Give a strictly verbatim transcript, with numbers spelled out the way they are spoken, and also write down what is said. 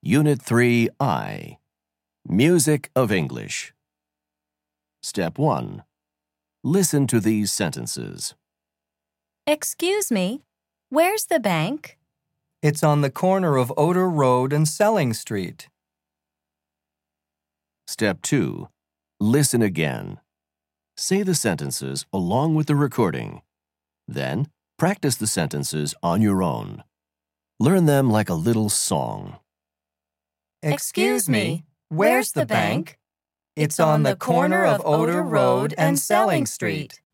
Unit three I. Music of English. Step one. Listen to these sentences. Excuse me, where's the bank? It's on the corner of Oder Road and Selling Street. Step two. Listen again. Say the sentences along with the recording. Then, practice the sentences on your own. Learn them like a little song. Excuse me, where's the bank? It's on the corner of Oder Road and Selling Street.